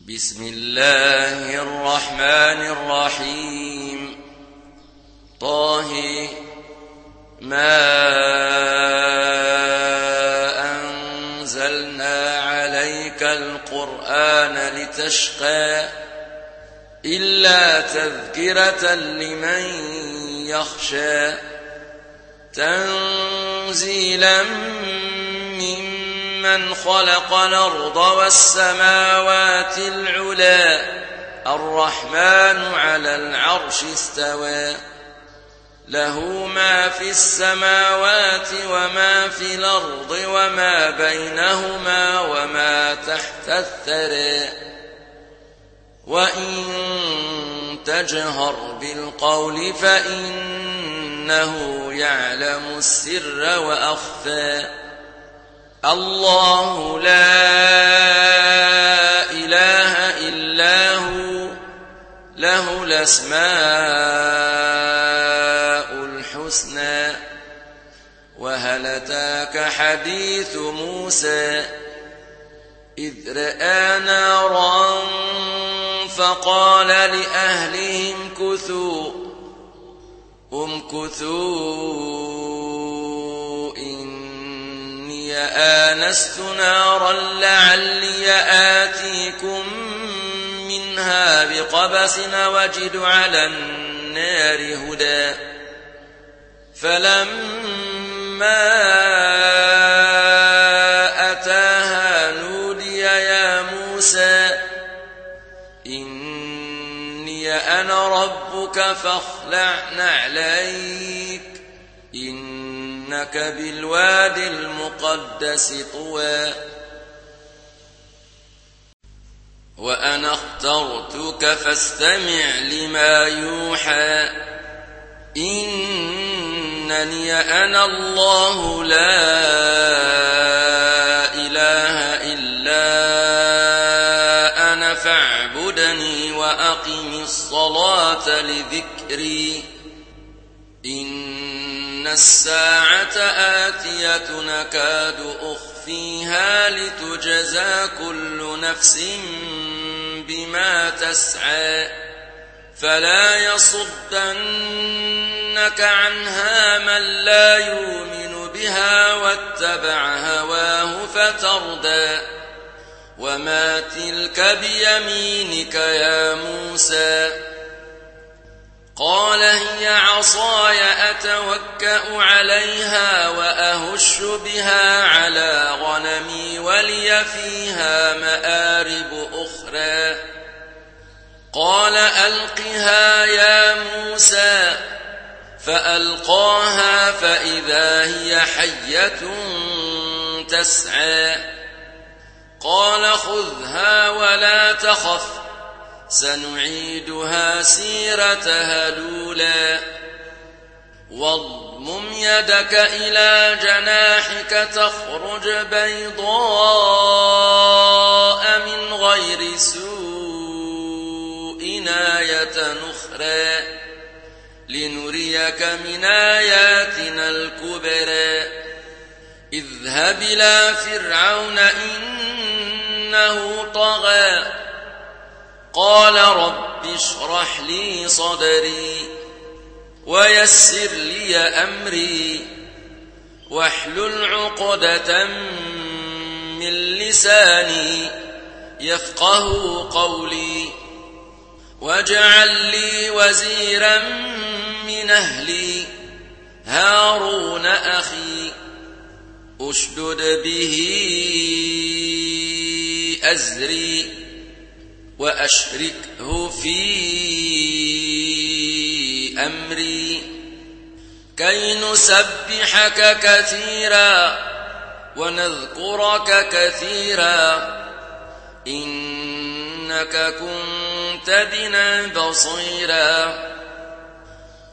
بسم الله الرحمن الرحيم. طه ما أنزلنا عليك القرآن لتشقى إلا تذكرة لمن يخشى تنزيلا ممن خلق الأرض والسماوات العلى الرحمن على العرش استوى له ما في السماوات وما في الأرض وما بينهما وما تحت الثرى وإن تجهر بالقول فإنه يعلم السر وأخفى الله لا إله إلا هو له الأسماء الحسنى وهل أتاك حديث موسى إذ رأى نارا فقال لأهلهم امكثوا إني آنست نارا لعلي آتيكم منها بقبس وجد على النار هدى فلما أتاها نودي يا موسى إني أنا ربك فاخلع نعليك إنك بالواد المقدس طوى وأنا اخترتك فاستمع لما يوحى إنني أنا الله لا إله إلا أنا فاعبدني وأقم الصلاة لذكري إن الساعة آتية نكاد أخفيها لتجزى كل نفس بما تسعى فلا يصدنك عنها من لا يؤمن بها واتبع هواه فتردى وما تلك بيمينك يا موسى قال هي عصاي أتوكأ عليها وأهش بها على غنمي ولي فيها مآرب أخرى قال ألقها يا موسى فألقاها فإذا هي حية تسعى قال خذها ولا تخف سنعيدها سيرتها الأولى واضمم يدك إلى جناحك تخرج بيضاء من غير سوء آية أخرى لنريك من آياتنا الكبرى اذهب إلى فرعون إنه طغى قال رب اشرح لي صدري ويسر لي أمري واحلل عقدة من لساني يفقه قولي واجعل لي وزيرا من أهلي هارون أخي أشدد به أزري وأشركه في أمري كي نسبحك كثيرا ونذكرك كثيرا إنك كنت بنا بصيرا